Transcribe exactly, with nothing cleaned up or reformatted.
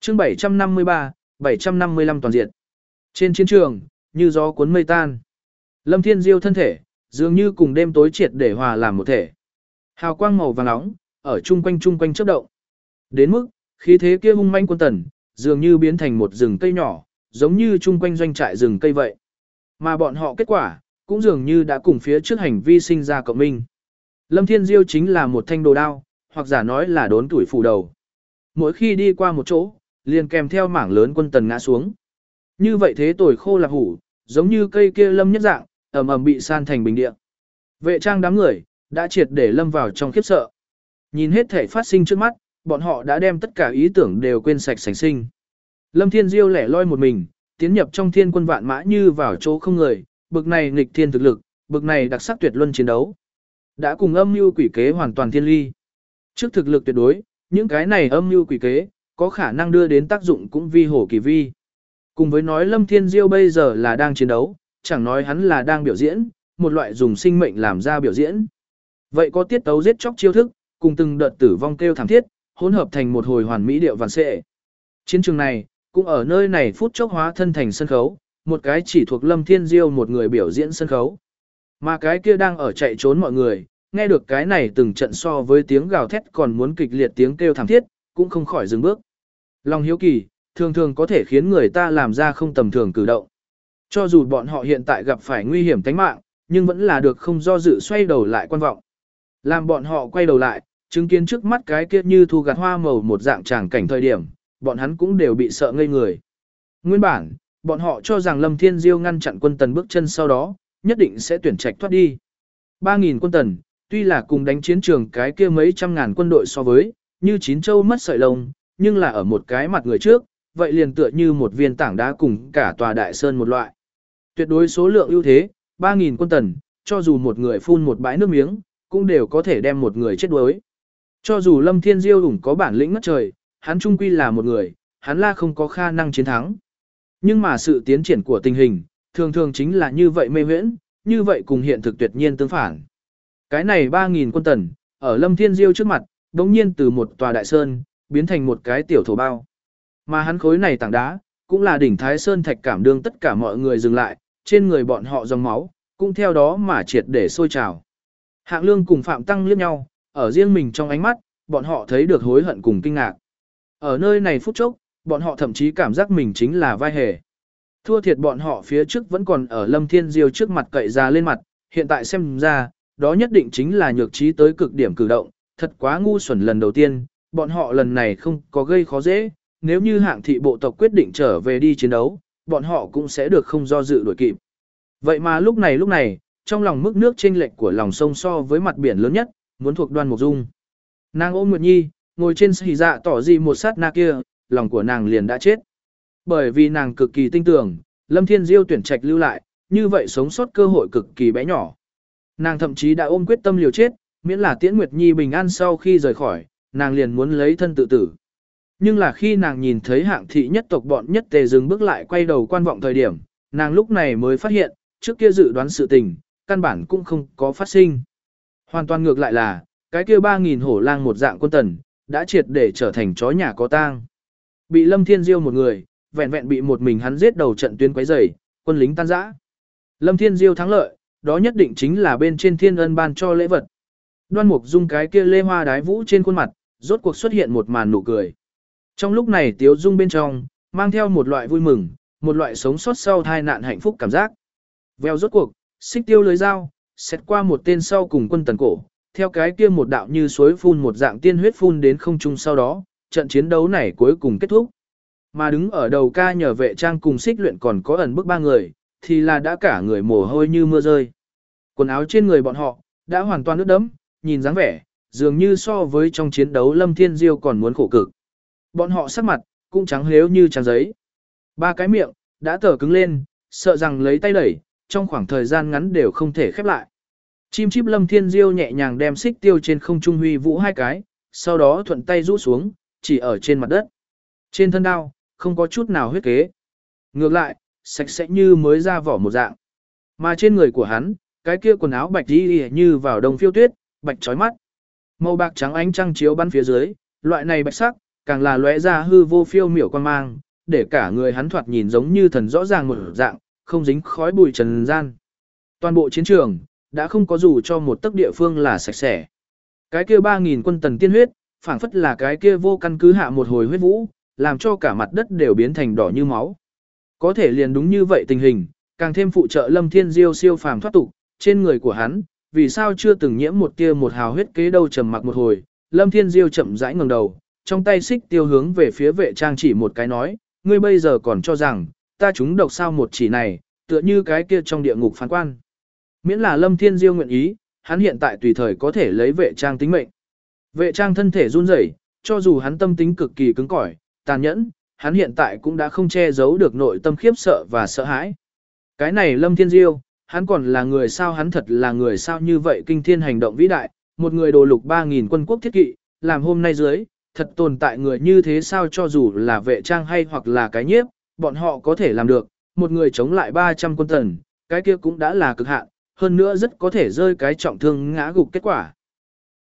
chương bảy trăm năm mươi ba, bảy trăm năm mươi lăm toàn diện. Trên chiến trường, như gió cuốn mây tan. Lâm Thiên Diêu thân thể, dường như cùng đêm tối triệt để hòa làm một thể. Hào quang màu vàng nóng, ở chung quanh chung quanh chớp động. Đến mức, khí thế kia hung manh quân tần, dường như biến thành một rừng cây nhỏ, giống như chung quanh doanh trại rừng cây vậy. Mà bọn họ kết quả, cũng dường như đã cùng phía trước hành vi sinh ra cộng minh. Lâm Thiên Diêu chính là một thanh đồ đao, hoặc giả nói là đốn tuổi phủ đầu. Mỗi khi đi qua một chỗ, liền kèm theo mảng lớn quân tần ngã xuống. Như vậy thế tồi khô là hủ, giống như cây kia lâm nhất dạng, ầm ầm bị san thành bình địa. Vệ trang đám người, đã triệt để lâm vào trong khiếp sợ. Nhìn hết thể phát sinh trước mắt, bọn họ đã đem tất cả ý tưởng đều quên sạch sành sinh. Lâm Thiên Diêu lẻ loi một mình, tiến nhập trong thiên quân vạn mã như vào chỗ không người, bực này nghịch thiên thực lực, bực này đặc sắc tuyệt luân chiến đấu. Đã cùng âm mưu quỷ kế hoàn toàn thiên ly. Trước thực lực tuyệt đối, những cái này âm mưu quỷ kế, có khả năng đưa đến tác dụng cũng vi hổ kỳ vi. Cùng với nói Lâm Thiên Diêu bây giờ là đang chiến đấu, chẳng nói hắn là đang biểu diễn, một loại dùng sinh mệnh làm ra biểu diễn. Vậy có tiết tấu giết chóc chiêu thức, cùng từng đợt tử vong kêu thảm thiết, hỗn hợp thành một hồi hoàn mỹ điệu vạn xệ. Chiến trường này, cũng ở nơi này phút chốc hóa thân thành sân khấu, một cái chỉ thuộc Lâm Thiên Diêu một người biểu diễn sân khấu. Mà cái kia đang ở chạy trốn mọi người, nghe được cái này từng trận so với tiếng gào thét còn muốn kịch liệt tiếng kêu thảm thiết, cũng không khỏi dừng bước. Lòng hiếu kỳ, thường thường có thể khiến người ta làm ra không tầm thường cử động. Cho dù bọn họ hiện tại gặp phải nguy hiểm tính mạng, nhưng vẫn là được không do dự xoay đầu lại quan vọng. Làm bọn họ quay đầu lại, chứng kiến trước mắt cái kia như thu gặt hoa màu một dạng tràng cảnh thời điểm, bọn hắn cũng đều bị sợ ngây người. Nguyên bản, bọn họ cho rằng Lâm Thiên Diêu ngăn chặn quân tần bước chân sau đó, nhất định sẽ tuyển trạch thoát đi. ba nghìn quân tần, tuy là cùng đánh chiến trường cái kia mấy trăm ngàn quân đội so với, như chín châu mất sợi lông, nhưng là ở một cái mặt người trước, vậy liền tựa như một viên tảng đá cùng cả tòa đại sơn một loại. Tuyệt đối số lượng ưu thế, ba nghìn quân tần, cho dù một người phun một bãi nước miếng, cũng đều có thể đem một người chết đuối. Cho dù Lâm Thiên Diêu ủng có bản lĩnh ngất trời, hắn trung quy là một người, hắn là không có khả năng chiến thắng. Nhưng mà sự tiến triển của tình hình, thường thường chính là như vậy mê huyễn, như vậy cùng hiện thực tuyệt nhiên tương phản. Cái này ba nghìn quân tần, ở Lâm Thiên Diêu trước mặt, đống nhiên từ một tòa đại sơn, biến thành một cái tiểu thổ bao. Mà hắn khối này tảng đá, cũng là đỉnh Thái Sơn thạch cảm đương tất cả mọi người dừng lại, trên người bọn họ dòng máu, cũng theo đó mà triệt để sôi trào. Hạng Lương cùng Phạm Tăng liếc nhau, ở riêng mình trong ánh mắt, bọn họ thấy được hối hận cùng kinh ngạc. Ở nơi này phút chốc, bọn họ thậm chí cảm giác mình chính là vai hề. Thua thiệt bọn họ phía trước vẫn còn ở Lâm Thiên Diêu trước mặt cậy ra lên mặt, hiện tại xem ra, đó nhất định chính là nhược trí tới cực điểm cử động, thật quá ngu xuẩn lần đầu tiên, bọn họ lần này không có gây khó dễ, nếu như hạng thị bộ tộc quyết định trở về đi chiến đấu, bọn họ cũng sẽ được không do dự đuổi kịp. Vậy mà lúc này lúc này, trong lòng mức nước chênh lệch của lòng sông so với mặt biển lớn nhất, muốn thuộc Đoan Mục Dung. Nàng ôm Nguyệt Nhi, ngồi trên xì dạ tỏ gì một sát na kia, lòng của nàng liền đã chết. Bởi vì nàng cực kỳ tin tưởng, Lâm Thiên Diêu tuyển trạch lưu lại, như vậy sống sót cơ hội cực kỳ bé nhỏ. Nàng thậm chí đã ôm quyết tâm liều chết, miễn là Tiễn Nguyệt Nhi bình an sau khi rời khỏi, nàng liền muốn lấy thân tự tử. Nhưng là khi nàng nhìn thấy hạng thị nhất tộc bọn nhất tề dừng bước lại quay đầu quan vọng thời điểm, nàng lúc này mới phát hiện, trước kia dự đoán sự tình, căn bản cũng không có phát sinh. Hoàn toàn ngược lại là, cái kia ba nghìn hổ lang một dạng quân tần, đã triệt để trở thành chó nhà có tang. Bị Lâm Thiên Diêu một người, vẹn vẹn bị một mình hắn giết đầu trận tuyến quấy rầy, quân lính tan rã. Lâm Thiên Diêu thắng lợi, đó nhất định chính là bên trên thiên ân ban cho lễ vật. Đoan Mục Dung cái kia lê hoa đái vũ trên khuôn mặt, rốt cuộc xuất hiện một màn nụ cười. Trong lúc này Tiếu Dung bên trong, mang theo một loại vui mừng, một loại sống sót sau tai nạn hạnh phúc cảm giác. Vèo rốt cuộc, xích tiêu lưới dao, xét qua một tên sau cùng quân tần cổ, theo cái kia một đạo như suối phun một dạng tiên huyết phun đến không trung sau đó, trận chiến đấu này cuối cùng kết thúc. Mà đứng ở đầu ca nhờ vệ trang cùng xích luyện còn có ẩn bức ba người, thì là đã cả người mồ hôi như mưa rơi. Quần áo trên người bọn họ, đã hoàn toàn ướt đẫm, nhìn dáng vẻ, dường như so với trong chiến đấu Lâm Thiên Diêu còn muốn khổ cực. Bọn họ sắc mặt, cũng trắng lếu như trang giấy. Ba cái miệng, đã tở cứng lên, sợ rằng lấy tay đẩy, trong khoảng thời gian ngắn đều không thể khép lại. Chim chíp Lâm Thiên Diêu nhẹ nhàng đem xích tiêu trên không trung huy vũ hai cái, sau đó thuận tay rũ xuống, chỉ ở trên mặt đất. Trên thân đao, không có chút nào huyết kế. Ngược lại, sạch sẽ như mới ra vỏ một dạng. Mà trên người của hắn, cái kia quần áo bạch đi như vào đông phiêu tuyết, bạch chói mắt. Màu bạc trắng ánh trăng chiếu bắn phía dưới, loại này bạch sắc, càng là lóe ra hư vô phiêu miểu quan mang, để cả người hắn thoạt nhìn giống như thần rõ ràng một dạng, không dính khói bụi trần gian. Toàn bộ chiến trường, đã không có dù cho một tấc địa phương là sạch sẽ. Cái kia ba nghìn quân tần tiên huyết, phảng phất là cái kia vô căn cứ hạ một hồi huyết vũ, làm cho cả mặt đất đều biến thành đỏ như máu. Có thể liền đúng như vậy tình hình, càng thêm phụ trợ Lâm Thiên Diêu siêu phàm thoát tục, trên người của hắn, vì sao chưa từng nhiễm một tia một hào huyết kế đâu. Trầm mặc một hồi, Lâm Thiên Diêu chậm rãi ngẩng đầu, trong tay xích tiêu hướng về phía vệ trang chỉ một cái nói, ngươi bây giờ còn cho rằng, ta trúng độc sao một chỉ này, tựa như cái kia trong địa ngục phán quan. Miễn là Lâm Thiên Diêu nguyện ý, hắn hiện tại tùy thời có thể lấy vệ trang tính mệnh. Vệ trang thân thể run rẩy, cho dù hắn tâm tính cực kỳ cứng cỏi, tàn nhẫn, hắn hiện tại cũng đã không che giấu được nội tâm khiếp sợ và sợ hãi. Cái này Lâm Thiên Diêu, hắn còn là người sao, hắn thật là người sao như vậy kinh thiên hành động vĩ đại, một người đồ lục ba nghìn quân quốc thiết kỵ, làm hôm nay dưới, thật tồn tại người như thế sao, cho dù là vệ trang hay hoặc là cái nhiếp, bọn họ có thể làm được, một người chống lại ba trăm quân tần, cái kia cũng đã là cực hạn, hơn nữa rất có thể rơi cái trọng thương ngã gục kết quả.